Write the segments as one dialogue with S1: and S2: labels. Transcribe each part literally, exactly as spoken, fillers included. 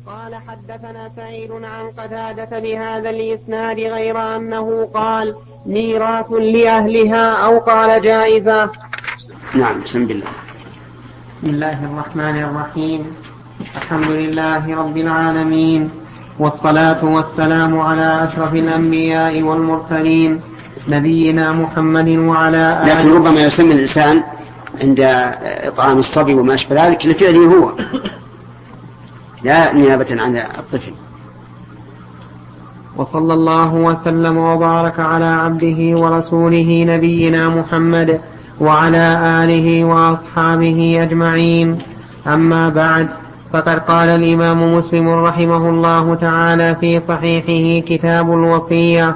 S1: قال حدثنا سعيد عن قتادة بهذا الإسناد غير أنه قال ميراث لأهلها أو قال جائزة.
S2: نعم. بسم الله.
S1: بسم الله الرحمن الرحيم. الحمد لله رب العالمين، والصلاة والسلام على أشرف الأنبياء والمرسلين نبينا محمد وعلى آله.
S2: لكن ربما يسمى الإنسان عند إطعام الصبي وما أشبه ذلك لفعله هو، لا نيابة عن الطفل.
S1: وصلى الله وسلم وبارك على عبده ورسوله نبينا محمد وعلى آله وأصحابه أجمعين. أما بعد، فقد قال الإمام مسلم رحمه الله تعالى في صحيحه كتاب الوصية: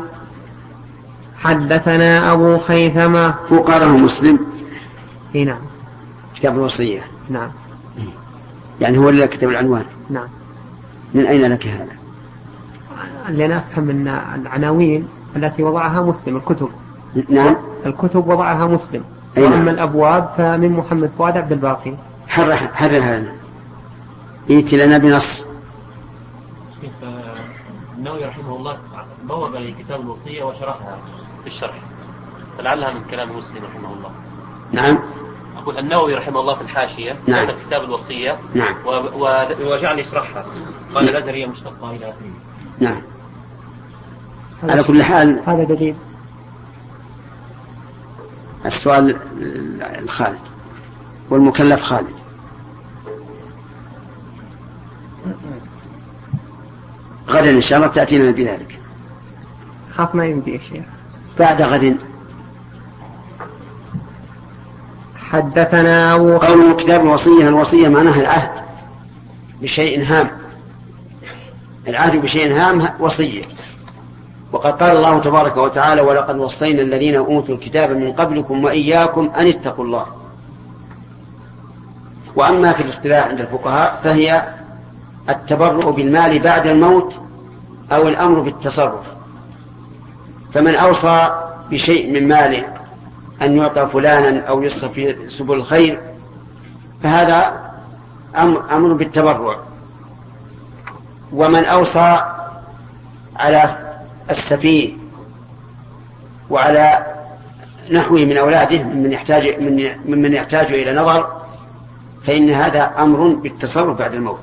S1: حدثنا أبو خيثمة.
S2: وقاله مسلم.
S1: نعم.
S2: كتاب الوصية.
S1: نعم.
S2: يعني هو اللي كتب العنوان.
S1: نعم.
S2: من أين لك هذا؟
S1: لأن أفهم أن العناوين التي وضعها مسلم الكتب.
S2: نعم.
S1: الكتب وضعها مسلم.
S2: أينا.
S1: وأما الأبواب فمن محمد فؤاد عبد الباقي.
S2: حرر حرر هذا. ائتي لنا بنص.
S3: النووي رحمه الله بوب لكتاب الوصية وشرحها في الشرح، فلعلها من كلام مسلم رحمه الله.
S2: نعم.
S3: أقول النووي رحمه الله في الحاشية
S2: نعم.
S3: بين كتاب الوصية.
S2: نعم.
S3: وجعل يشرحها، قال الأزهر هي مشتقة إلى آخره.
S2: نعم. على كل حال
S1: هذا دليل.
S2: السؤال الخالد والمكلف خالد. غدا إن شاء الله تأتينا بذلك.
S1: خاف ما يمدي يا شيخ.
S2: بعد غد.
S1: حدثنا أبو
S2: قول كتاب الوصية. الوصية معناها العهد بشيء هام. العهد بشيء هام وصية. وقد قال الله تبارك وتعالى: ولقد وصينا الذين أوتوا الكتاب من قبلكم وإياكم أن اتقوا الله. وأما في الاصطلاح عند الفقهاء فهي التبرؤ بالمال بعد الموت أو الأمر بالتصرف. فمن أوصى بشيء من ماله أن يعطى فلانا أو يصرف في سبل الخير فهذا أمر بالتبرع. ومن أوصى على السفيه وعلى نحوه من أولاده ممن يحتاج, ممن يحتاج إلى نظر فإن هذا أمر بالتصرف بعد الموت.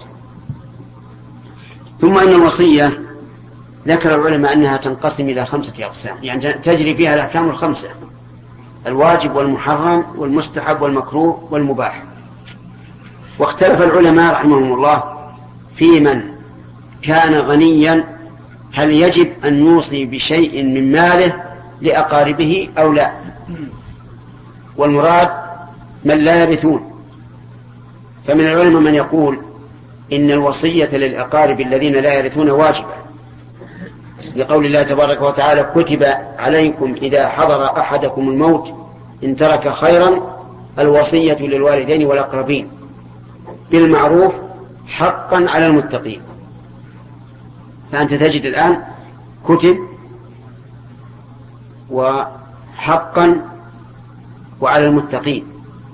S2: ثم أن الوصية ذكر العلماء أنها تنقسم إلى خمسة أقسام، يعني تجري فيها الأحكام الخمسة: الواجب والمحرم والمستحب والمكروه والمباح. واختلف العلماء رحمهم الله في من كان غنيا هل يجب أن يوصي بشيء من ماله لأقاربه أو لا. والمراد من لا يرثون. فمن العلماء من يقول إن الوصية للأقارب الذين لا يرثون واجبة، لقول الله تبارك وتعالى: كتب عليكم إذا حضر أحدكم الموت إن ترك خيرا الوصية للوالدين والأقربين بالمعروف حقا على المتقين. فأنت تجد الآن كتب وحقا وعلى المتقين،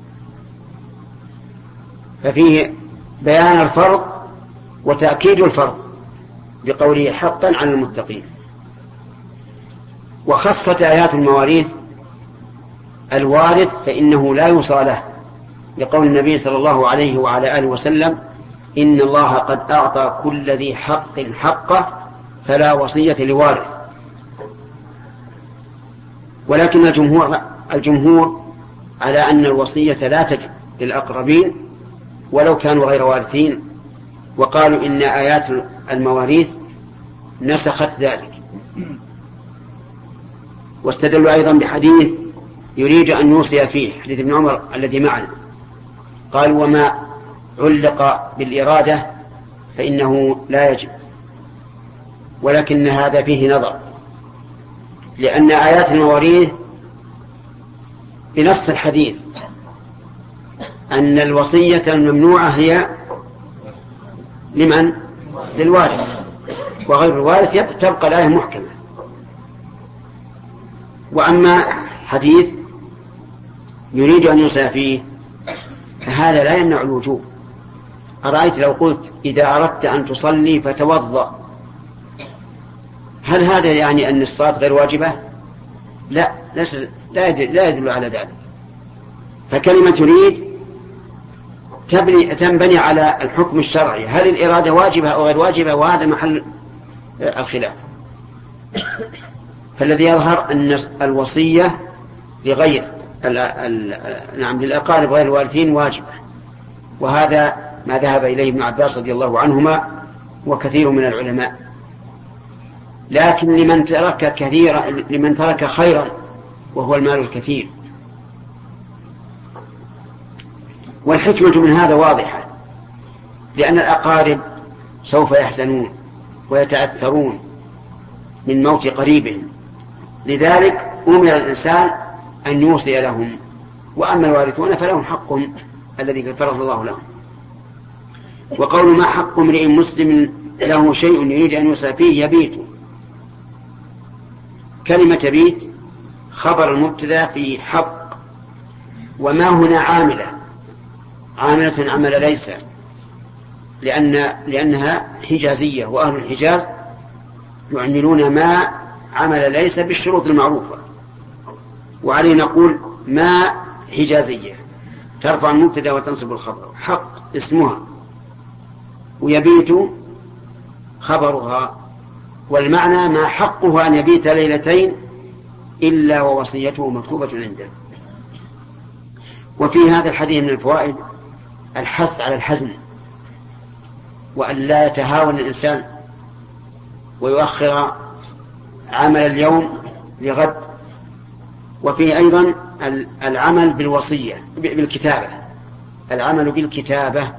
S2: ففيه بيان الفرض وتأكيد الفرض بقوله حقا على المتقين. وخصت آيات المواريث الوارث فإنه لا يوصى له، لقول النبي صلى الله عليه وعلى آله وسلم: إن الله قد أعطى كل ذي حق حقه فلا وصية لوارث. ولكن الجمهور, الجمهور على أن الوصية لا تجب للأقربين ولو كانوا غير وارثين، وقالوا إن آيات المواريث نسخت ذلك. واستدلوا أيضا بحديث يريد أن يوصي فيه، حديث ابن عمر الذي معنا، قال: وما علق بالإرادة فإنه لا يجب. ولكن هذا فيه نظر، لأن آيات المواريث بنص الحديث أن الوصية الممنوعة هي لمن؟ للوارث، وغير الوارث تبقى الآية محكمة. وأما حديث يريد أن يوصى فيه فهذا لا يمنع الوجوب، أرأيت لو قلت إذا أردت أن تصلي فتوضأ، هل هذا يعني أن الصلاة غير واجبة؟ لا، لا يدل على ذلك. فكلمة تريد تنبني على الحكم الشرعي، هل الإرادة واجبة أو غير واجبة، وهذا محل الخلاف. فالذي يظهر أن الوصية لغير ال ال نعم للأقارب غير الوالدين واجبة، وهذا ما ذهب إليه ابن عباس رضي الله عنهما وكثير من العلماء. لكن لمن ترك كثيرا، لمن ترك خيرا وهو المال الكثير. والحكمة من هذا واضحة، لأن الأقارب سوف يحزنون ويتأثرون من موت قريبهم، لذلك أمر الإنسان أن يوصي لهم، وأما الوارثون فلهم حقهم الذي فرض الله لهم. وقول ما حق امرئ مسلم له شيء يريد أن يوصى فيه يبيت، كلمة يبيت خبر المبتدأ في حق، وما هنا عاملة عاملة عمل ليس، لأن لأنها حجازية، وأهل الحجاز يعملون ما عمل ليس بالشروط المعروفة، وعليه نقول ما حجازية ترفع المبتدأ وتنصب الخبر، حق اسمها، ويبيت خبرها، والمعنى ما حقه أن يبيت ليلتين إلا ووصيته مكتوبة عنده. وفي هذا الحديث من الفوائد الحث على الحزم، وأن لا يتهاون الإنسان ويؤخر عمل اليوم لغد. وفيه أيضا العمل بالوصية بالكتابة، العمل بالكتابة.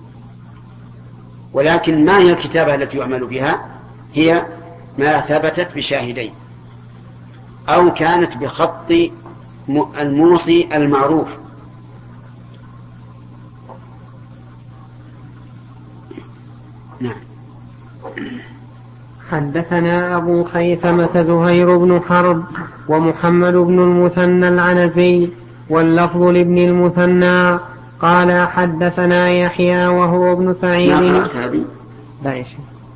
S2: ولكن ما هي الكتابة التي يعمل بها؟ هي ما ثبتت بشاهدين أو كانت بخط الموصي المعروف. نعم.
S1: حدثنا أبو خيثمة زهير بن حرب ومحمد بن المثنى العنزي واللفظ لابن المثنى قال حدثنا يحيى وهو ابن سعيد. لا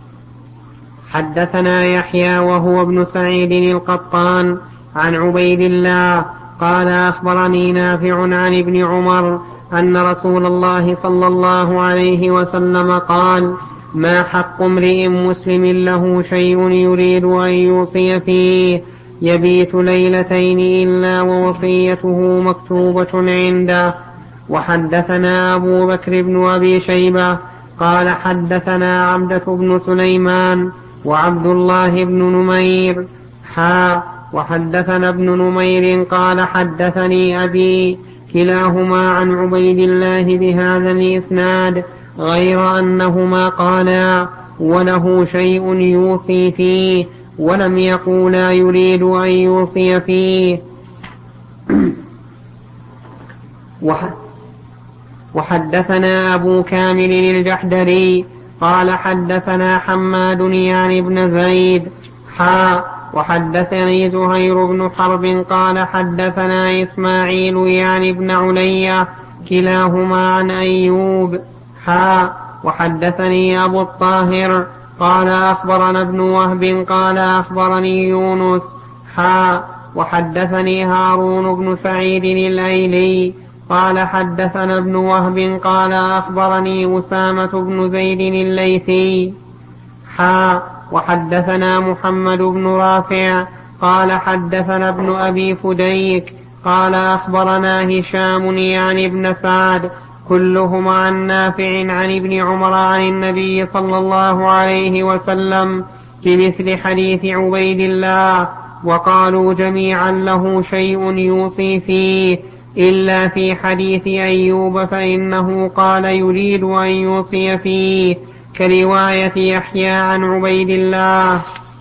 S1: حدثنا يحيى وهو ابن سعيد القطان عن عبيد الله قال أخبرني نافع عن ابن عمر أن رسول الله صلى الله عليه وسلم قال ما حق امرئ مسلم له شيء يريد أن يوصي فيه يبيت ليلتين إلا ووصيته مكتوبة عنده. وحدثنا أبو بكر بن أبي شيبة قال حدثنا عبدة بن سليمان وعبد الله بن نمير حا وحدثنا ابن نمير قال حدثني أبي كلاهما عن عبيد الله بهذا الإسناد غير أنهما قالا وله شيء يوصي فيه ولم يقولا يريد أن يوصي فيه. وحدثنا أبو كامل الجحدري قال حدثنا حماد يعني بن زيد حا وحدثني زهير بن حرب قال حدثنا إسماعيل يعني بن عليا كلاهما عن أيوب حا وحدثني أبو الطاهر قال أخبرنا ابن وهب قال أخبرني يونس حا وحدثني هارون بن سعيد الأيلي قال حدثنا ابن وهب قال أخبرني أسامة بن زيد الليثي حا وحدثنا محمد بن رافع قال حدثنا ابن أبي فديك قال أخبرنا هشام يعني ابن سعد كلهم عن نافع عن ابن عمر عن النبي صلى الله عليه وسلم بمثل حديث عبيد الله وقالوا جميعا له شيء يوصي فيه إلا في حديث أيوب فإنه قال يريد أن يوصي فيه كرواية يحيى عن عبيد الله.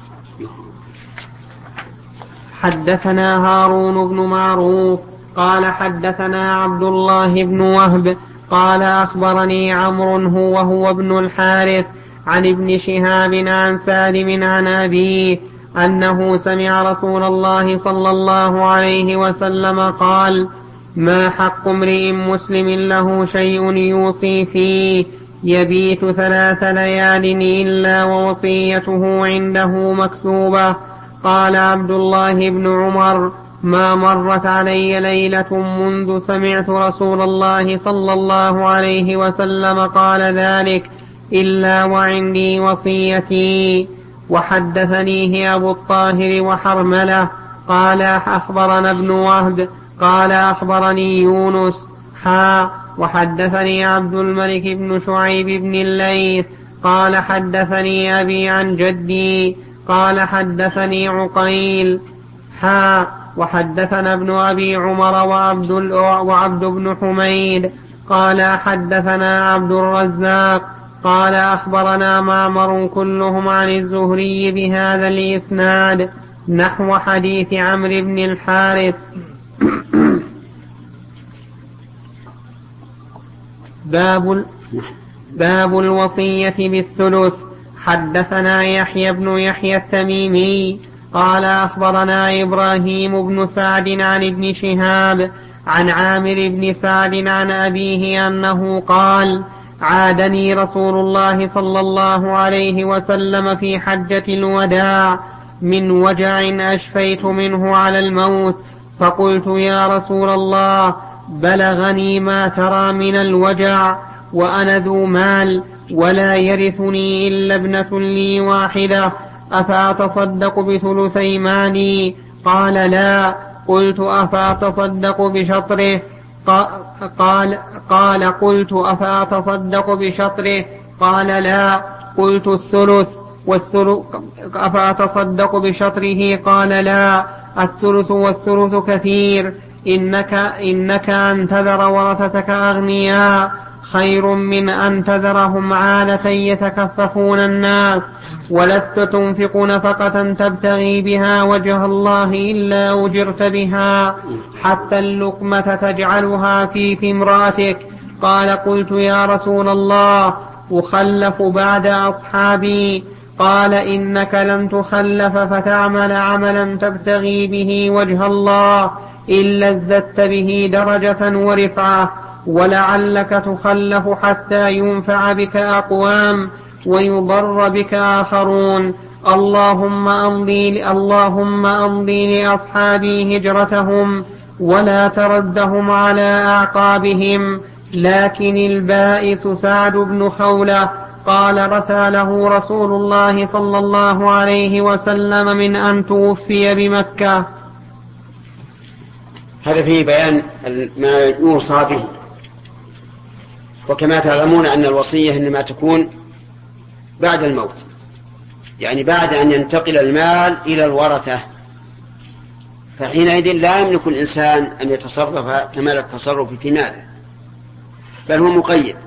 S1: حدثنا هارون بن معروف قال حدثنا عبد الله بن وهب قال أخبرني عمرو هو وهو ابن الحارث عن ابن شهاب عن سالم عن أبيه أنه سمع رسول الله صلى الله عليه وسلم قال ما حق امرئ مسلم له شيء يوصي فيه يبيت ثلاث ليال إلا ووصيته عنده مكتوبة. قال عبد الله بن عمر: ما مرت علي ليلة منذ سمعت رسول الله صلى الله عليه وسلم قال ذلك إلا وعندي وصيتي. وحدثنيه أبو الطاهر وحرملة قال أخبرنا ابن وهب قال أخبرني يونس حا وحدثني عبد الملك بن شعيب بن الليث قال حدثني أبي عن جدي قال حدثني عقيل حا وحدثنا ابن أبي عمر وعبد, وعبد بن حميد قال حدثنا عبد الرزاق قال أخبرنا معمر كلهم عن الزهري بهذا الإسناد نحو حديث عمرو بن الحارث. باب, باب الوصية بالثلث. حدثنا يحيى بن يحيى التميمي قال أخبرنا إبراهيم بن سعد عن ابن شهاب عن عامر بن سعد عن أبيه أنه قال: عادني رسول الله صلى الله عليه وسلم في حجة الوداع من وجع أشفيت منه على الموت، فقلت: يا رسول الله، بلغني ما ترى من الوجع وأنا ذو مال ولا يرثني إلا ابنة لي واحدة، أفأتصدق بثلثي مالي؟ قال: لا. قلت: أفأتصدق بشطره؟ قال قال قلت: أفأتصدق بشطره؟ قال: لا. قلت: الثلث والثلث أفأتصدق بشطره؟ قال: لا. الثلث والثلث كثير، إنك, إنك أن تذر ورثتك أغنياء خير من أن تذرهم عالة يتكففون الناس، ولست تنفق نفقة تبتغي بها وجه الله إلا أجرت بها، حتى اللقمة تجعلها في في امرأتك. قال: قلت: يا رسول الله، أخلف بعد أصحابي؟ قال: إنك لن تخلف فتعمل عملا تبتغي به وجه الله إلا ازددت به درجة ورفعة، ولعلك تخلف حتى ينفع بك أقوام ويضر بك آخرون. اللهم أمضي, اللهم أمضي لأصحابي هجرتهم ولا تردهم على أعقابهم. لكن البائس سعد بن خولة قال: رثى له رسول الله صلى الله عليه وسلم من أن توفي بمكة.
S2: هذا فيه بيان ما يوصى به. وكما تعلمون أن الوصية إنما تكون بعد الموت، يعني بعد أن ينتقل المال إلى الورثة، فحينئذ لا يملك الإنسان أن يتصرف كمال التصرف في ماله، بل هو مقيد.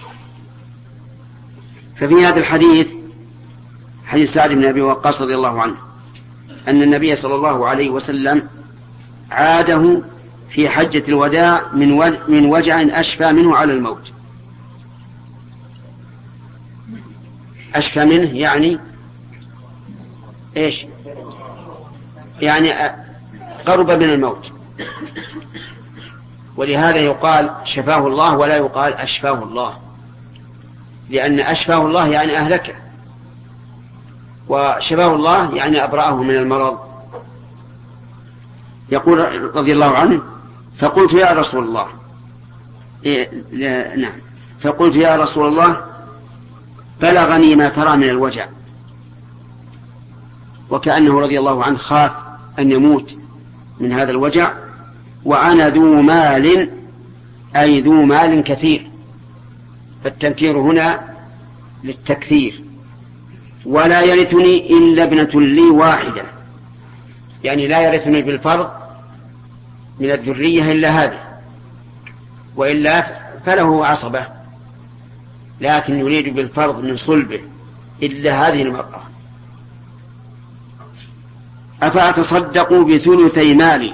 S2: ففي هذا الحديث، حديث سعد بن أبي وقاص رضي الله عنه، أن النبي صلى الله عليه وسلم عاده في حجة الوداع من وجع أشفى منه على الموت. أشفى منه يعني إيش؟ يعني قرب من الموت، ولهذا يقال شفاه الله ولا يقال أشفاه الله، لأن أشفاه الله يعني أهلكه، وشفاه الله يعني أبرأه من المرض. يقول رضي الله عنه: فقلت: يا رسول الله، إيه نعم فقلت: يا رسول الله، بلغني ما ترى من الوجع. وكأنه رضي الله عنه خاف أن يموت من هذا الوجع، وأنا ذو مال، أي ذو مال كثير، فالتنكير هنا للتكثير. ولا يرثني إلا ابنة لي واحدة، يعني لا يرثني بالفرض من الذرية إلا هذه، وإلا فله عصبة، لكن يريد بالفرض من صلبه إلا هذه المرأة. أفأتصدق بثلثي مالي؟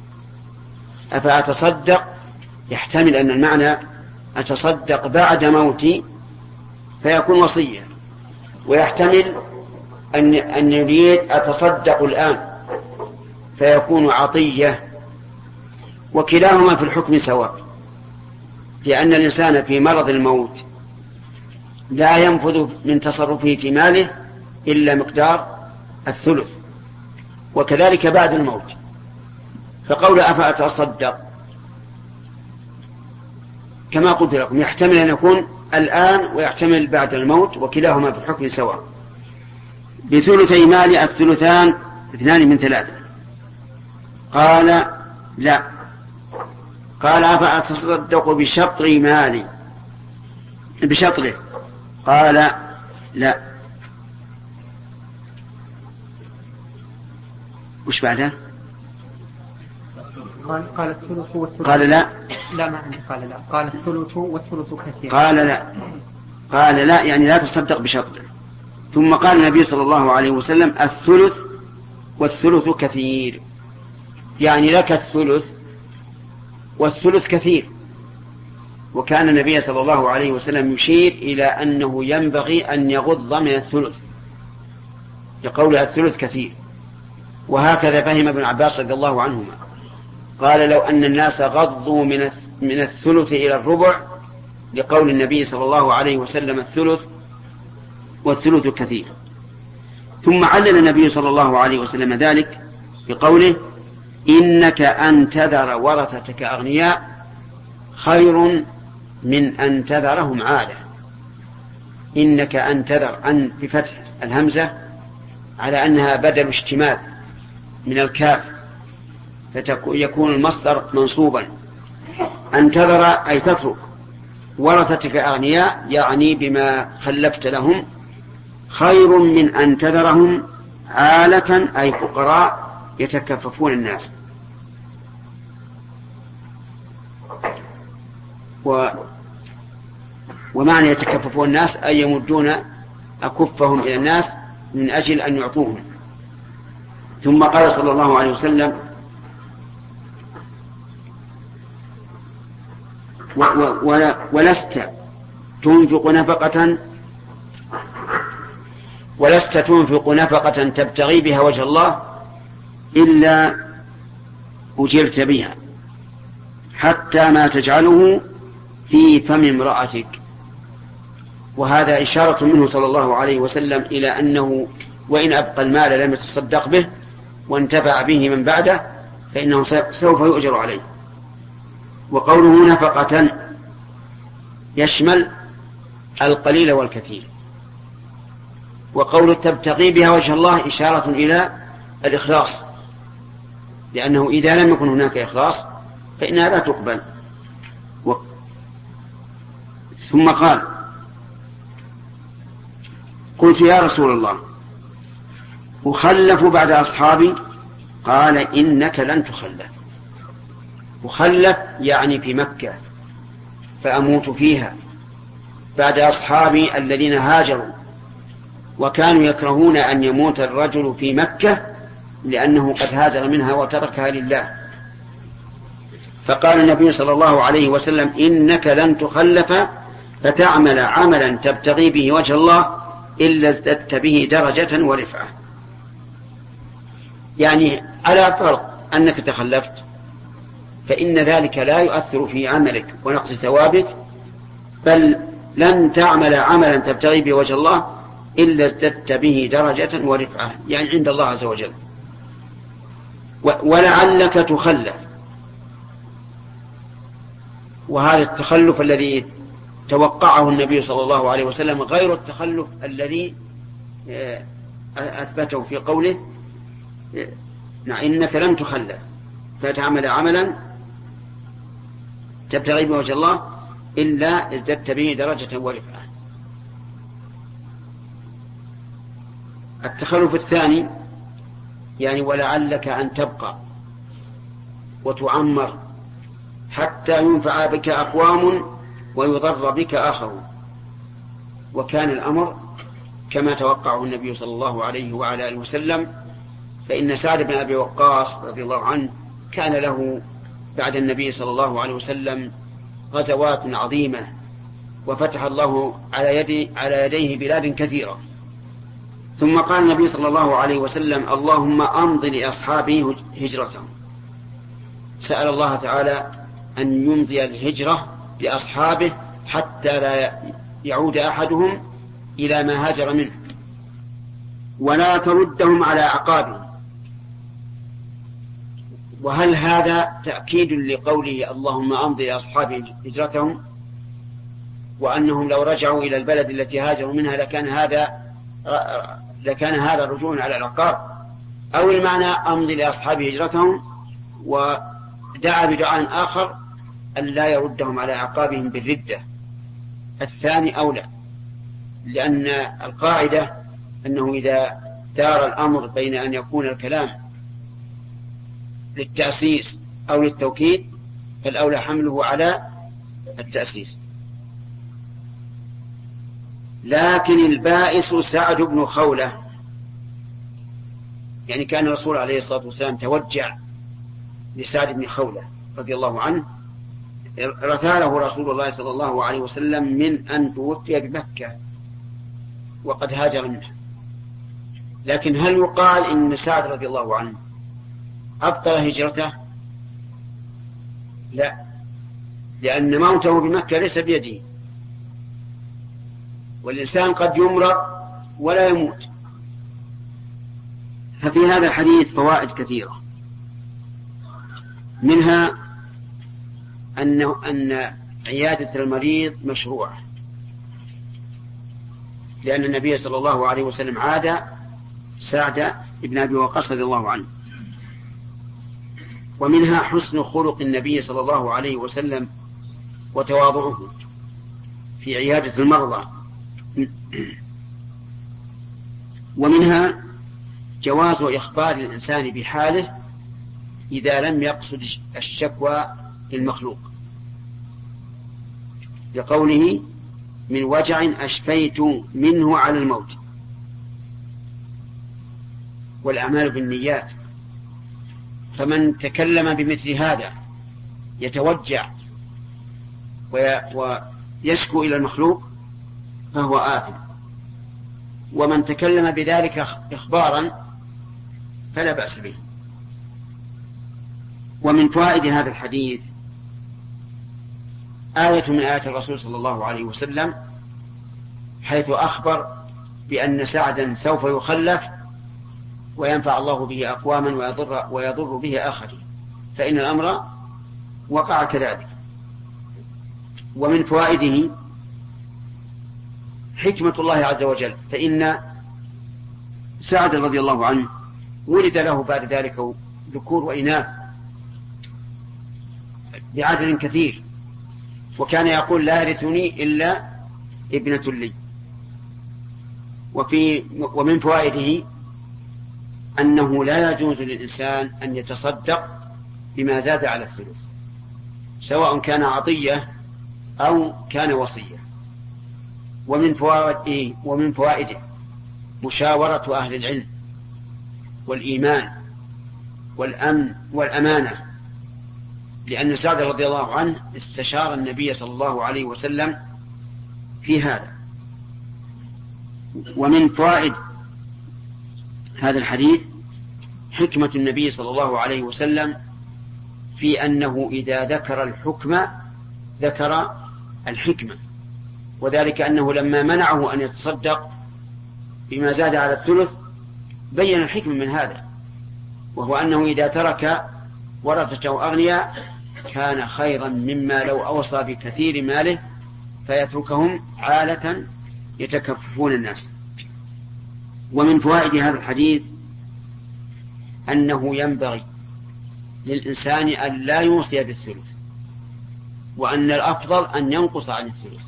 S2: أفأتصدق يحتمل أن المعنى أتصدق بعد موتي فيكون وصية، ويحتمل أن أن يريد أتصدق الآن فيكون عطية، وكلاهما في الحكم سواء، لأن الإنسان في مرض الموت لا ينفذ من تصرفه في ماله إلا مقدار الثلث، وكذلك بعد الموت. فقول أفأتصدق كما قلت لكم يحتمل أن يكون الآن ويحتمل بعد الموت، وكلاهما في الحكم سواء. بثلثي مال الثلثان اثنان من ثلاثة. قال لا. قال أفأتصدق بشطر مالي بشطره؟ قال لا. وش بعده؟
S1: قال قال الثلث والثلث.
S2: قال لا.
S1: لا ما عندي قال لا. قال الثلث والثلث كثير.
S2: قال لا. قال لا يعني لا تصدق بشطره. ثم قال النبي صلى الله عليه وسلم الثلث والثلث كثير، يعني لك الثلث والثلث كثير. وكان النبي صلى الله عليه وسلم يشير إلى أنه ينبغي أن يغض من الثلث لقول الثلث كثير. وهكذا فهم ابن عباس رضي الله عنهما، قال لو أن الناس غضوا من الثلث إلى الربع لقول النبي صلى الله عليه وسلم الثلث والثلث كثير. ثم علل النبي صلى الله عليه وسلم ذلك بقوله إنك أن تذر ورثتك أغنياء خير من أن تذرهم عالة. إنك أن تذر أن بفتح الهمزة على أنها بدل اشتمال من الكاف، فيكون المصدر منصوبا. أن تذر أي تترك ورثتك أغنياء يعني بما خلفت لهم، خير من أن تذرهم عالة أي فقراء يتكففون الناس. و ومعنى يتكففون الناس أي يمدون أكفهم إلى الناس من أجل أن يعطوهم. ثم قال صلى الله عليه وسلم و و ولست تنفق نفقة ولست تنفق نفقة تبتغي بها وجه الله إلا أجرت بها حتى ما تجعله في فم امرأتك. وهذا إشارة منه صلى الله عليه وسلم إلى أنه وإن أبقى المال لم يتصدق به وانتفع به من بعده فإنه سوف يؤجر عليه. وقوله نفقة يشمل القليل والكثير. وقول تبتغي بها وجه الله إشارة إلى الإخلاص، لأنه إذا لم يكن هناك إخلاص فإنها لا تقبل. و... ثم قال قلت يا رسول الله أخلف بعد أصحابي؟ قال إنك لن تخلف. أخلف يعني في مكة فأموت فيها بعد أصحابي الذين هاجروا، وكانوا يكرهون أن يموت الرجل في مكة لأنه قد هاجر منها وتركها لله. فقال النبي صلى الله عليه وسلم إنك لن تخلف فتعمل عملا تبتغي به وجه الله إلا ازددت به درجة ورفعة. يعني على فرض أنك تخلفت فإن ذلك لا يؤثر في عملك ونقص ثوابك، بل لن تعمل عملا تبتغي به وجه الله إلا ازددت به درجة ورفعة، يعني عند الله عز وجل. ولعلك تخلف، وهذا التخلف الذي توقعه النبي صلى الله عليه وسلم غير التخلف الذي أثبته في قوله إنك لن تخلف فتعمل عملا تبتغي به وجه الله إلا ازددت به درجة ورفعة. التخلف الثاني يعني ولعلك أن تبقى وتعمر حتى ينفع بك أقوام ويضر بك آخرون. وكان الأمر كما توقعه النبي صلى الله عليه وعلى آله وسلم، فإن سعد بن أبي وقاص رضي الله عنه كان له بعد النبي صلى الله عليه وسلم غزوات عظيمة، وفتح الله على يدي على يديه بلاد كثيرة. ثم قال النبي صلى الله عليه وسلم اللهم أمض لأصحابه هجرتهم. سأل الله تعالى أن يمضي الهجرة لأصحابه حتى لا يعود أحدهم إلى ما هاجر منه، ولا تردهم على أعقابهم. وهل هذا تأكيد لقوله اللهم أمضي لأصحاب هجرتهم، وأنهم لو رجعوا إلى البلد التي هاجروا منها لكان هذا لكان هذا رجوع على العقاب، أو المعنى أمضي لأصحاب هجرتهم ودعا بدعاء آخر أن لا يردهم على أعقابهم بالردة؟ الثاني أولى، لأن القاعدة أنه إذا دار الأمر بين أن يكون الكلام للتأسيس أو للتوكيد فالأولى حمله على التأسيس. لكن البائس سعد بن خولة، يعني كان الرسول عليه الصلاة والسلام توجع لسعد بن خولة رضي الله عنه، رثاله رسول الله صلى الله عليه وسلم من أن توفي بمكة وقد هاجر منها. لكن هل يقال إن سعد رضي الله عنه أبطل هجرته؟ لا، لأن موته بمكة ليس بيده، والإنسان قد يمرض ولا يموت. ففي هذا الحديث فوائد كثيرة، منها أنه أن عيادة المريض مشروع، لأن النبي صلى الله عليه وسلم عاد سعد بن أبي وقاص رضي الله عنه. ومنها حسن خلق النبي صلى الله عليه وسلم وتواضعه في عيادة المرضى. ومنها جواز إخبار الإنسان بحاله إذا لم يقصد الشكوى للمخلوق، لقوله من وجع أشفيت منه على الموت. والأعمال بالنيات، فمن تكلم بمثل هذا يتوجع ويشكو إلى المخلوق فهو آثم، ومن تكلم بذلك إخبارا فلا بأس به. ومن فوائد هذا الحديث آية من آيات الرسول صلى الله عليه وسلم، حيث أخبر بأن سعدا سوف يخلف وينفع الله به أقواما ويضر, ويضر به آخرين، فإن الأمر وقع كذلك. ومن فوائده حكمة الله عز وجل، فإن سعد رضي الله عنه ولد له بعد ذلك ذكور وإناث بعدد كثير، وكان يقول لا يرثني إلا ابنة لي. وفي ومن فوائده أنه لا يجوز للإنسان أن يتصدق بما زاد على الثلث، سواء كان عطية أو كان وصية. ومن فوائده ومن فوائده مشاورة أهل العلم والإيمان والأمن والأمانة، لأن سعد رضي الله عنه استشار النبي صلى الله عليه وسلم في هذا. ومن فوائد هذا الحديث حكمة النبي صلى الله عليه وسلم في أنه إذا ذكر الحكم ذكر الحكمة، وذلك أنه لما منعه أن يتصدق بما زاد على الثلث بين الحكمة من هذا، وهو أنه إذا ترك ورثته أغنياء كان خيرا مما لو أوصى بكثير ماله فيتركهم عالة يتكففون الناس. ومن فوائد هذا الحديث أنه ينبغي للإنسان أن لا يوصي بالثلث، وأن الأفضل أن ينقص عن الثلث.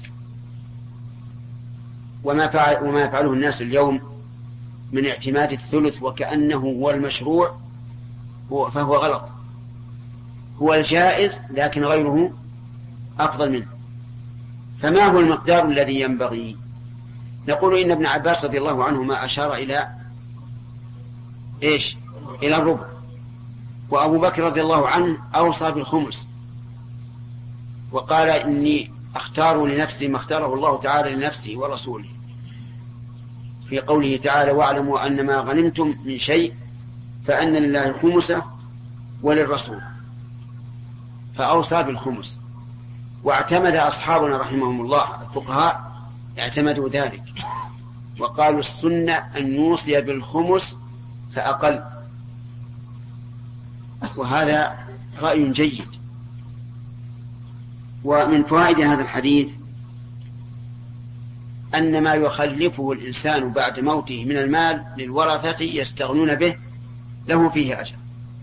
S2: وما فعل وما يفعله الناس اليوم من اعتماد الثلث وكأنه هو المشروع هو فهو غلط، هو الجائز لكن غيره أفضل منه. فما هو المقدار الذي ينبغي؟ نقول إن ابن عباس رضي الله عنهما أشار إلى إيش؟ إلى الربع، وأبو بكر رضي الله عنه أوصى بالخمس وقال إني أختار لنفسي ما اختاره الله تعالى لنفسه ورسوله، في قوله تعالى واعلموا أن ما غنمتم من شيء فأن لله خمسه وللرسول، فأوصى بالخمس. واعتمد أصحابنا رحمهم الله الفقهاء اعتمدوا ذلك وقالوا السنة أن نوصي بالخمس فأقل، وهذا رأي جيد. ومن فوائد هذا الحديث أن ما يخلفه الإنسان بعد موته من المال للورثة يستغنون به له فيه أجر،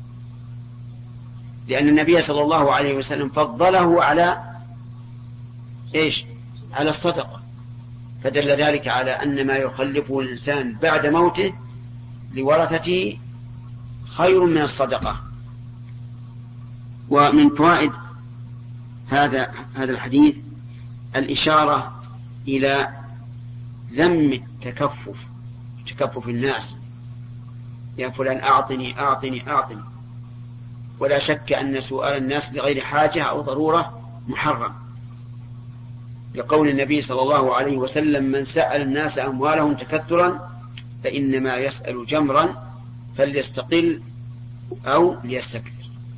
S2: لأن النبي صلى الله عليه وسلم فضله على إيش؟ على الصدقة، فدل ذلك على أن ما يخلفه الإنسان بعد موته لورثته خير من الصدقة. ومن فوائد هذا هذا الحديث الإشارة إلى ذم التكفف، تكفف الناس، يا فلان أعطني أعطني أعطني. ولا شك أن سؤال الناس لغير حاجة أو ضرورة محرم، لقول النبي صلى الله عليه وسلم: من سأل الناس أموالهم تكثرا فإنما يسأل جمرا فليستقل أو ليستكثر.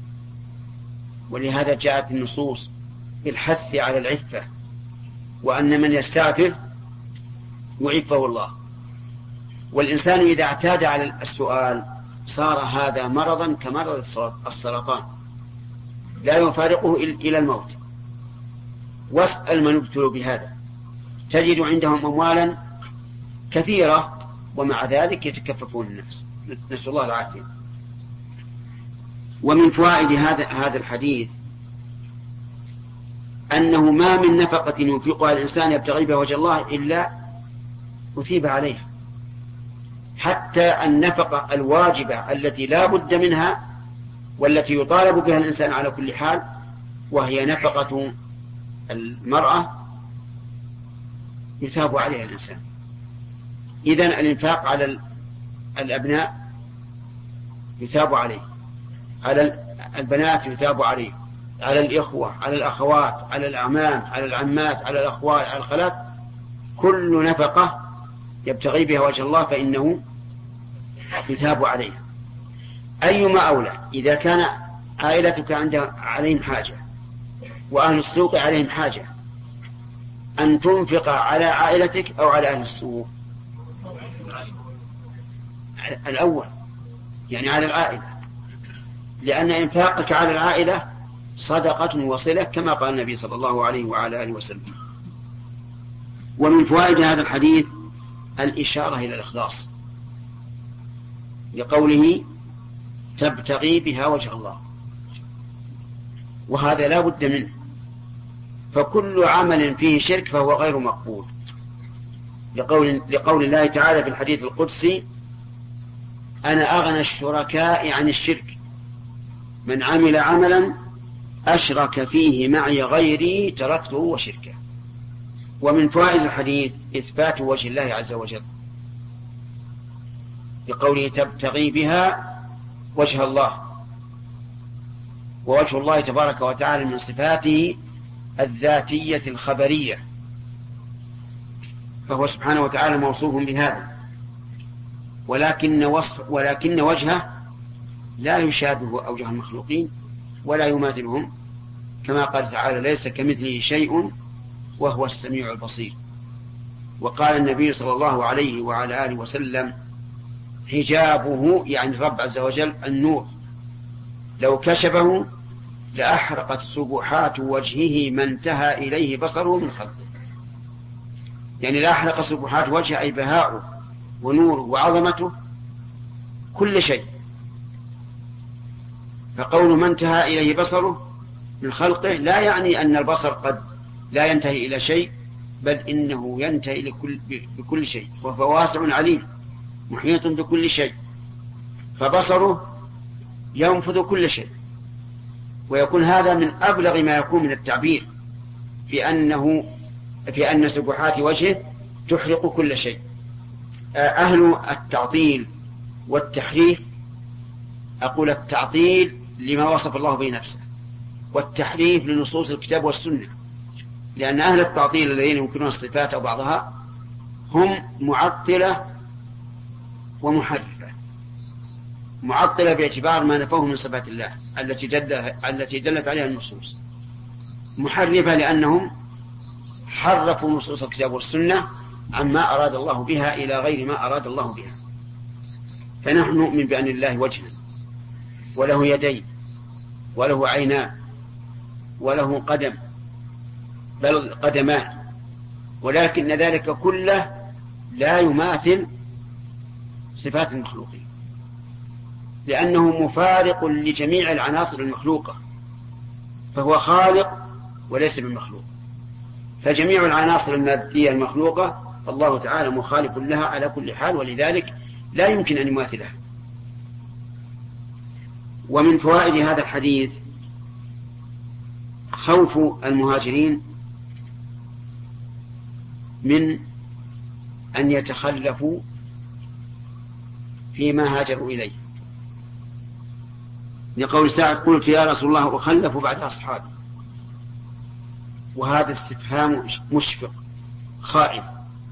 S2: ولهذا جاءت النصوص بالحث على العفة، وأن من يستعفف يعفه الله. والإنسان إذا اعتاد على السؤال صار هذا مرضا كمرض السرطان لا يفارقه إلى الموت. واسأل من ابتلوا بهذا تجد عندهم أموالا كثيرة ومع ذلك يتكففون الناس، نسأل الله العافية. ومن فوائد هذا هذا الحديث أنه ما من نفقة ينفقها الإنسان يبتغي بها وجه الله إلا أثيب عليها، حتى النفقة الواجبة التي لا بد منها والتي يطالب بها الإنسان على كل حال، وهي نفقة المرأة، يثاب عليها الإنسان. إذن الإنفاق على الأبناء يثاب عليه، على البنات يثاب عليه، على الإخوة، على الأخوات، على الأعمام، على العمات، على الأخوال، على الخالات، كل نفقة يبتغي بها وجه الله فإنه يثاب عليها. أيما أولى إذا كان عائلتك عندها عليهم حاجة وأهل السوق عليهم حاجة، أن تنفق على عائلتك أو على أهل السوق؟ الأول، يعني على العائلة، لأن إنفاقك على العائلة صدقة وصلة كما قال النبي صلى الله عليه وعلى آله وسلم. ومن فوائد هذا الحديث الإشارة إلى الإخلاص، لقوله: تبتغي بها وجه الله، وهذا لا بد منه، فكل عمل فيه شرك فهو غير مقبول، لقول, لقول الله تعالى في الحديث القدسي: أنا أغنى الشركاء عن الشرك، من عمل عملا أشرك فيه معي غيري تركته وشركه. ومن فوائد الحديث إثبات وجه الله عز وجل، لقوله: تبتغي بها وجه الله، ووجه الله تبارك وتعالى من صفاته الذاتية الخبرية، فهو سبحانه وتعالى موصوف بهذا، ولكن, وصف ولكن وجهه لا يشابه أوجه المخلوقين ولا يماثلهم، كما قال تعالى: ليس كمثله شيء وهو السميع البصير. وقال النبي صلى الله عليه وعلى آله وسلم: حجابه، يعني الرب عز وجل، النور، لو كشفه لأحرقت سبحات وجهه ما انتهى إليه بصره من خلقه. يعني لا أحرق سبحات وجهه أي بهاؤه ونوره وعظمته كل شيء. فقول ما انتهى إليه بصره من خلقه لا يعني أن البصر قد لا ينتهي إلى شيء، بل إنه ينتهي لكل بكل شيء، وهو واسع عليم محيط بكل شيء، فبصره ينفذ كل شيء. ويكون هذا من أبلغ ما يكون من التعبير في أنه في أن سبحات وجهه تحرق كل شيء. أهل التعطيل والتحريف، أقول التعطيل لما وصف الله به نفسه، والتحريف لنصوص الكتاب والسنة، لأن أهل التعطيل الذين يمكنون الصفات أو بعضها هم معطلة ومحرفة. معطلة باعتبار ما نفوه من صفات الله التي دلت التي دلت عليها النصوص، محرفة لأنهم حرفوا نصوص الكتاب والسنة عما أراد الله بها إلى غير ما أراد الله بها. فنحن نؤمن بأن الله وجها وله يدين وله عينان وله قدم بل قدمان، ولكن ذلك كله لا يماثل صفات المخلوقين، لأنه مفارق لجميع العناصر المخلوقة، فهو خالق وليس بمخلوق. فجميع العناصر المادية المخلوقة الله تعالى مخالف لها على كل حال، ولذلك لا يمكن أن يماثلها. ومن فوائد هذا الحديث خوف المهاجرين من أن يتخلفوا فيما هاجروا إليه، لقول سعد قلت يا رسول الله أخلف بعد أصحابي، وهذا استفهام مشفق خائف،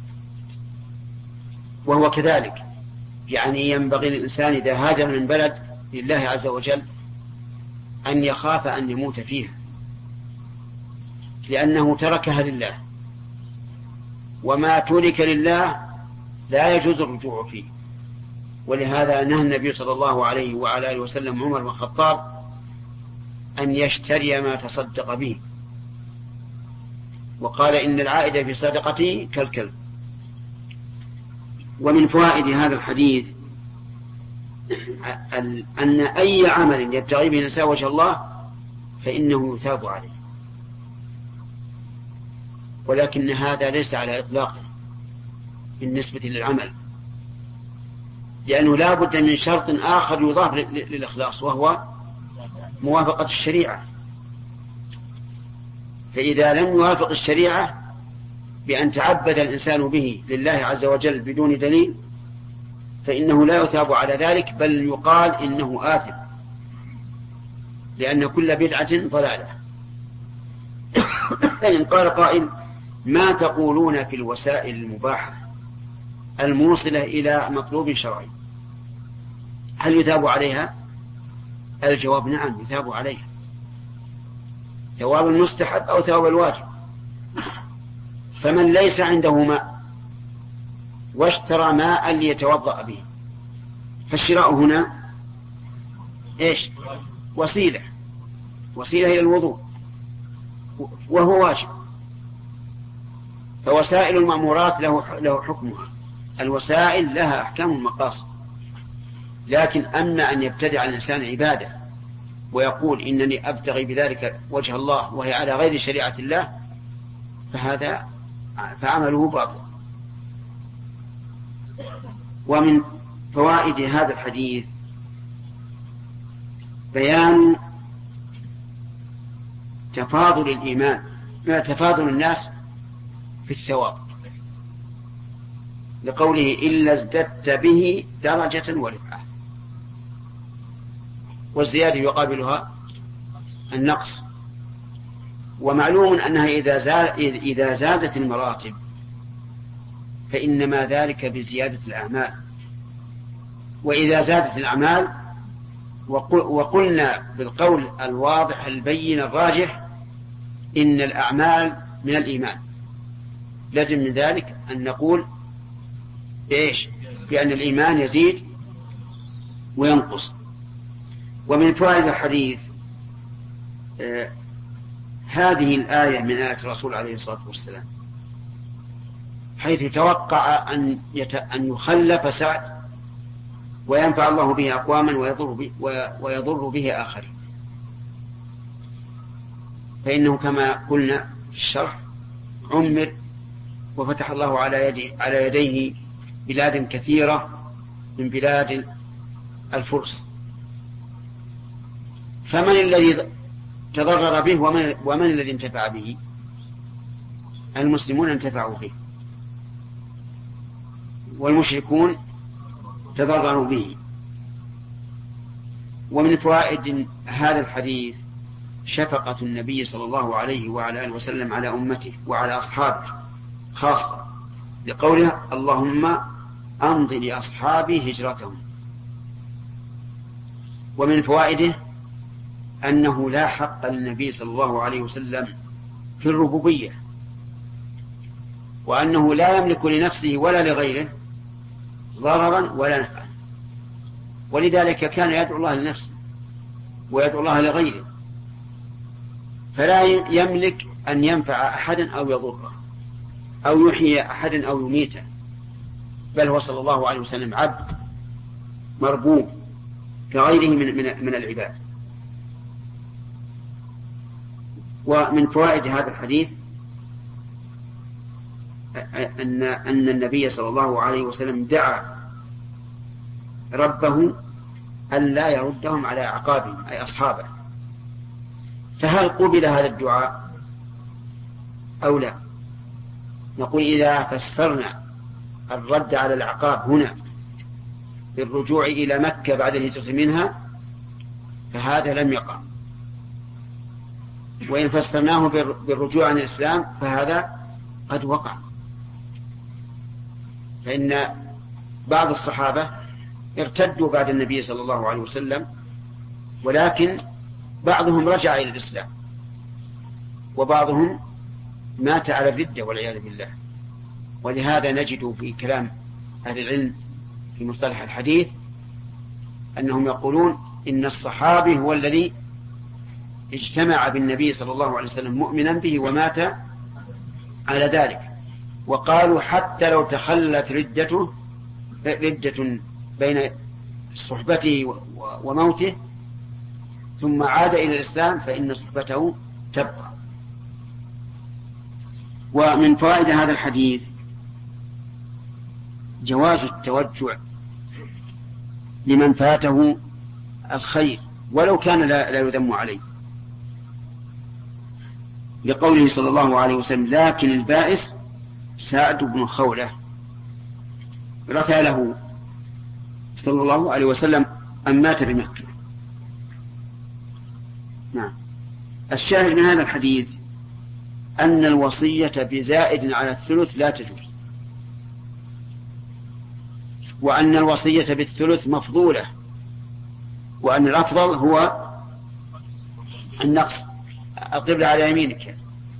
S2: وهو كذلك. يعني ينبغي للإنسان إذا هاجر من بلد لله عز وجل أن يخاف أن يموت فيها، لأنه تركها لله، وما ترك لله لا يجوز الرجوع فيه. ولهذا نهى النبي صلى الله عليه وعلى آله وسلم عمر بن الخطاب أن يشتري ما تصدق به، وقال إن العائد في صدقتي كالكلب. ومن فوائد هذا الحديث أن أي عمل يبتغي به الإنسان وجه الله فإنه يثاب عليه، ولكن هذا ليس على إطلاقه بالنسبة للعمل، لأنه لا بد من شرط آخر يضاف للإخلاص، وهو موافقة الشريعة. فإذا لم يوافق الشريعة بأن تعبد الإنسان به لله عز وجل بدون دليل فإنه لا يثاب على ذلك، بل يقال إنه آثم، لأن كل بدعة ضلالة. فإن قال قائل ما تقولون في الوسائل المباحة الموصلة إلى مطلوب شرعي، هل يثاب عليها؟ الجواب نعم يثاب عليها، ثواب المستحب أو ثواب الواجب. فمن ليس عنده ماء واشترى ماء ليتوضأ به، فالشراء هنا إيش؟ وسيلة وسيلة إلى الوضوء، وهو واجب. فوسائل المأمورات له له حكمها، الوسائل لها أحكام المقاصد. لكن أما أن يبتدع الإنسان عبادة ويقول إنني أبتغي بذلك وجه الله وهي على غير شريعة الله، فهذا فعمله باطل. ومن فوائد هذا الحديث بيان تفاضل الإيمان، تفاضل الناس في الثواب، لقوله إلا ازددت به درجة ورفعة، والزيادة يقابلها النقص. ومعلوم أنها إذا, زاد إذا زادت المراتب فإنما ذلك بزيادة الأعمال، وإذا زادت الأعمال وقلنا بالقول الواضح البين الراجح إن الأعمال من الإيمان، لازم من ذلك أن نقول إيش؟ بأن الإيمان يزيد وينقص. ومن فوائد الحديث آه هذه الآية من آية الرسول عليه الصلاة والسلام، حيث توقع أن, يت... أن يخلف سعد وينفع الله به أقواما ويضر به, ويضر به آخرين. فإنه كما قلنا في الشرح عمر وفتح الله على, يدي... على يديه بلاد كثيرة من بلاد الفرس، فمن الذي تضرر به ومن, ومن الذي انتفع به؟ المسلمون انتفعوا به، والمشركون تضرروا به. ومن فوائد هذا الحديث شفقة النبي صلى الله عليه وعلى آله وسلم على أمته وعلى أصحابه خاصة، لقوله اللهم أمض لأصحابي هجرتهم. ومن فوائده أنه لا حق للنبي صلى الله عليه وسلم في الربوبية، وأنه لا يملك لنفسه ولا لغيره ضررا ولا نفعا، ولذلك كان يدعو الله لنفسه ويدعو الله لغيره، فلا يملك أن ينفع أحدا أو يضره أو يحيي أحدا أو يميته، بل هو صلى الله عليه وسلم عبد مربوب كغيره من, من, من العباد. ومن فوائد هذا الحديث أن, أن النبي صلى الله عليه وسلم دعا ربه أن لا يردهم على أعقابهم أي أصحابه، فهل قبل هذا الدعاء أو لا؟ نقول إذا فسرنا الرد على الأعقاب هنا بالرجوع إلى مكة بعد الهجرة منها فهذا لم يقع، وإن فسرناه بالرجوع عن الإسلام فهذا قد وقع، فإن بعض الصحابة ارتدوا بعد النبي صلى الله عليه وسلم، ولكن بعضهم رجع إلى الإسلام وبعضهم مات على الردة والعياذ بالله. ولهذا نجد في كلام أهل العلم في مصطلح الحديث أنهم يقولون إن الصحابي هو الذي اجتمع بالنبي صلى الله عليه وسلم مؤمنا به ومات على ذلك، وقالوا حتى لو تخلت ردته ردة بين صحبته وموته ثم عاد إلى الإسلام فإن صحبته تبقى. ومن فوائد هذا الحديث جواز التوجع لمن فاته الخير ولو كان لا, لا يذم عليه، لقوله صلى الله عليه وسلم لكن البائس سعد بن خولة رثى له صلى الله عليه وسلم أن مات بمكة. نعم. الشاهد من هذا الحديث أن الوصية بزائد على الثلث لا تجوز، وأن الوصية بالثلث مفضولة، وأن الأفضل هو النقص. القبلة على يمينك،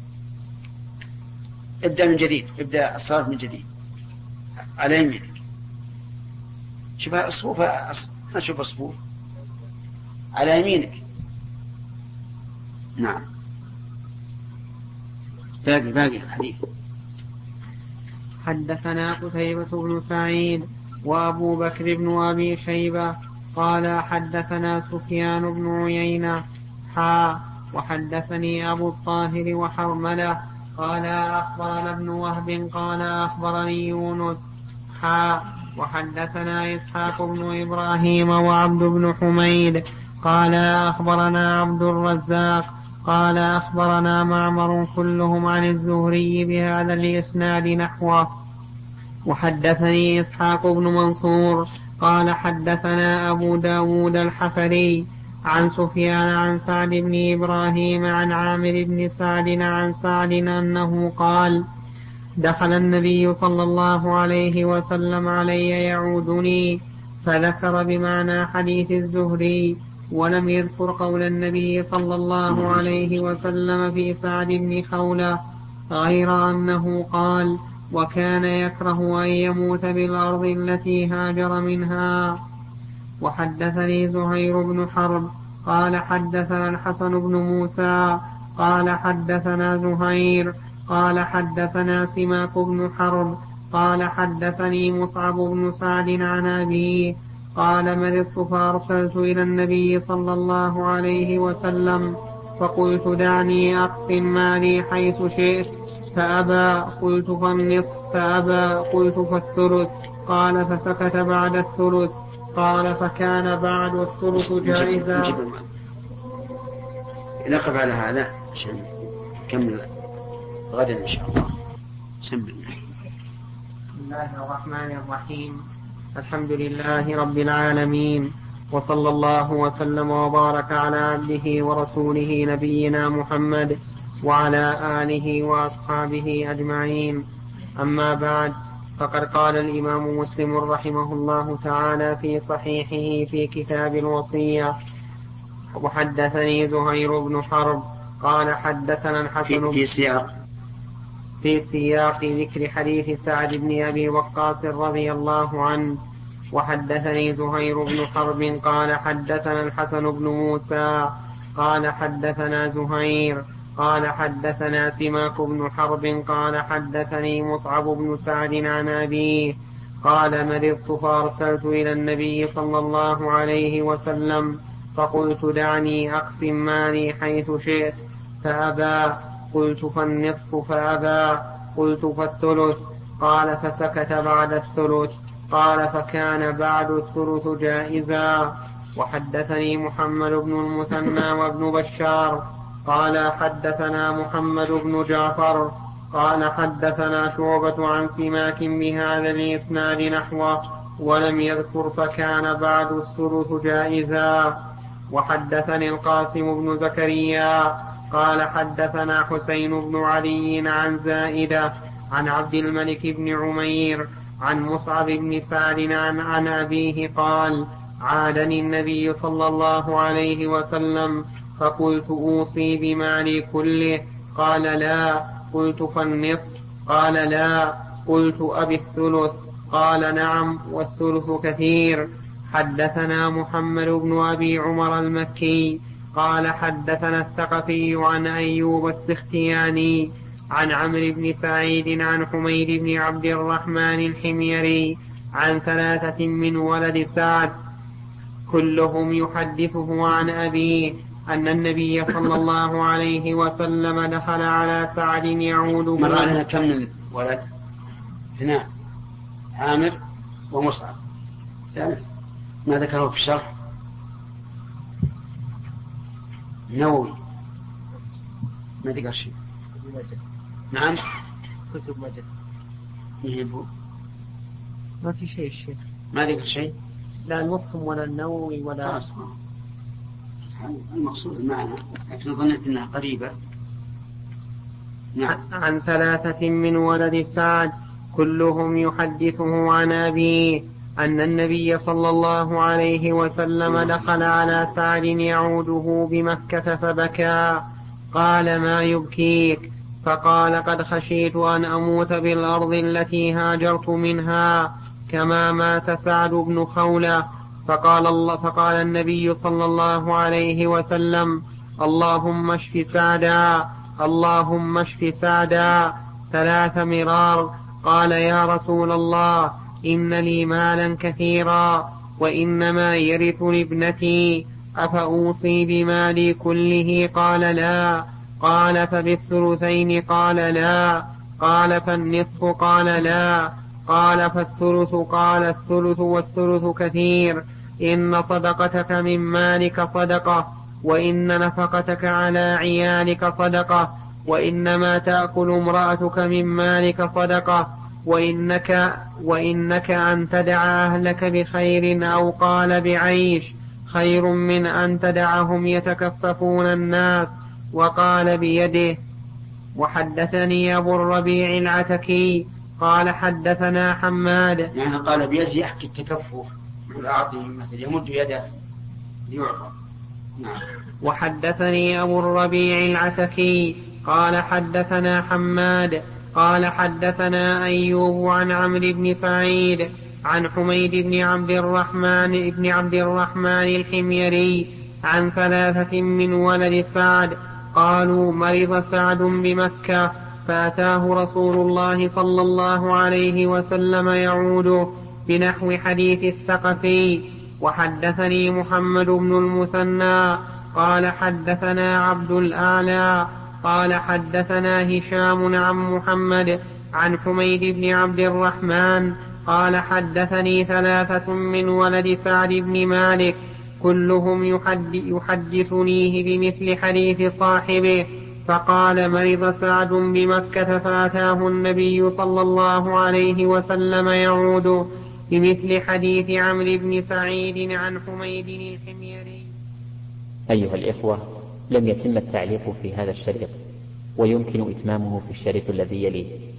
S2: ابدأ من جديد، ابدأ الصلاة من جديد على يمينك. شوف الصفوف، نشوف الصفوف على يمينك. نعم. باقي باقي الحديث.
S1: حدثنا قتيبة بن سعيد وأبو بكر بن أبي شيبة قال حدثنا سفيان بن عيينة حا وحدثني أبو الطاهر وحرملة قال أخبرنا ابن وهب قال أخبرني يونس حا وحدثنا إسحاق بن إبراهيم وعبد بن حميد قال أخبرنا عبد الرزاق قال أخبرنا معمر كلهم عن الزهري بهذا الإسناد نحوه. وحدثني إسحاق بن منصور قال حدثنا أبو داود الحفري عن سفيان عن سعد بن إبراهيم عن عامر بن سعد عن سعد أنه قال دخل النبي صلى الله عليه وسلم علي يعودني فذكر بمعنى حديث الزهري ولم يذكر قول النبي صلى الله عليه وسلم في سعد بن خولة غير أنه قال وكان يكره أن يموت بالأرض التي هاجر منها. وحدثني زهير بن حرب قال حدثنا الحسن بن موسى قال حدثنا زهير قال حدثنا سماك بن حرب قال حدثني مصعب بن سعد عن أبيه قال مرضت فأرسلت إلى النبي صلى الله عليه وسلم فقلت دعني أقسم مالي حيث شئت فأبى قلت فالنصف فأبى قلت فالثلث قال فسكت بعد الثلث قال فكان بعد الثلث جائزا.
S2: نقف على هذا عشان نكمل غدا إن شاء الله. بسم
S1: الله الرحمن الرحيم. الحمد لله رب العالمين، وصلى الله وسلم وبارك على عبده ورسوله نبينا محمد وعلى آله وأصحابه أجمعين. أما بعد، فقد قال الإمام مسلم رحمه الله تعالى في صحيحه في كتاب الوصية: وحدثني زهير بن حرب قال حدثنا الحسن
S2: في, في سياق
S1: في سياق ذكر حديث سعد بن أبي وقاص رضي الله عنه. وحدثني زهير بن حرب قال حدثنا الحسن بن موسى قال حدثنا زهير قال حدثنا سماك بن حرب قال حدثني مصعب بن سعد عن أبيه قال مرضت فأرسلت إلى النبي صلى الله عليه وسلم فقلت دعني أقسم مالي حيث شئت فأبى، قلت فالنصف فأبى، قلت فالثلث، قال فسكت بعد الثلث، قال فكان بعد الثلث جائزا. وحدثني محمد بن المثنى وابن بشار قال حدثنا محمد بن جعفر قال حدثنا شعبة عن سماك بهذا الإسناد نحوه ولم يذكر فكان بعد الثلث جائزا. وحدثني القاسم بن زكريا قال حدثنا حسين بن علي عن زائدة عن عبد الملك بن عمير عن مصعب بن سعد عن, عن أبيه قال عادني النبي صلى الله عليه وسلم فقلت أوصي بمالي كله، قال لا، قلت فالنصف، قال لا، قلت أبي الثلث، قال نعم والثلث كثير. حدثنا محمد بن أبي عمر المكي قال حدثنا الثقفي عن أيوب السختياني عن عمرو بن سعيد عن حميد بن عبد الرحمن الحميري عن ثلاثة من ولد سعد كلهم يحدثه عن أبيه أن النبي صلى الله عليه وسلم دخل على سعد يعود.
S2: مر علينا كم من ولد؟ اثنان، عامر ومصعب. ثالث ما ذكره في الشرح نووي ما ذكر شيء. نعم
S1: كتب مجد
S2: يهبوا
S1: ما في شيء الشيخ
S2: ما ذكر شيء،
S1: لا المفهم ولا النووي ولا
S2: أصلا. المقصود المعنى لكن ظننت أنها قريبة. نعم.
S1: عن ثلاثة من ولد سعد كلهم يحدثه عن أبيه أن النبي صلى الله عليه وسلم دخل على سعد يعوده بمكة فبكى، قال ما يبكيك؟ فقال قد خشيت أن أموت بالأرض التي هاجرت منها كما مات سعد بن خولة. فقال, الله فقال النبي صلى الله عليه وسلم اللهم اشف سعدا، اللهم اشف سعدا ثلاث مرار. قال يا رسول الله إن لي مالا كثيرا وإنما يرثني ابنتي أفأوصي بمالي كله؟ قال لا. قال فبالثلثين؟ قال لا. قال فالنصف؟ قال لا. قال فالثلث؟ قال الثلث والثلث كثير. إن صدقتك من مالك صدقة وإن نفقتك على عيالك صدقة وإنما تأكل امرأتك من مالك صدقة وإنك, وإنك أن تدع أهلك بخير أو قال بعيش خير من أن تدعهم يتكففون الناس. وقال بيده. وحدثني أبو الربيع العتكي قال حدثنا حماد
S2: يعني قال بيده يحكي التكفف والأعطي مثل يمد يده ليعطى. نعم.
S1: وحدثني أبو الربيع العتكي قال حدثنا حماد قال حدثنا أيوب عن عمرو بن سعيد عن حميد بن عبد الرحمن بن عبد الرحمن الحميري عن ثلاثة من ولد سعد قالوا مرض سعد بمكة فأتاه رسول الله صلى الله عليه وسلم يعود بنحو حديث الثقفي. وحدثني محمد بن المثنى قال حدثنا عبد الأعلى قال حدثنا هشام عن محمد عن حميد بن عبد الرحمن قال حدثني ثلاثة من ولد سعد بن مالك كلهم يحدثنيه بمثل حديث صاحبه. فقال مرض سعد بمكة فأتاه النبي صلى الله عليه وسلم يعود بمثل حديث عمرو بن سعيد عن حميد الحميري.
S4: أيها الإخوة، لم يتم التعليق في هذا الشريط ويمكن إتمامه في الشريط الذي يليه.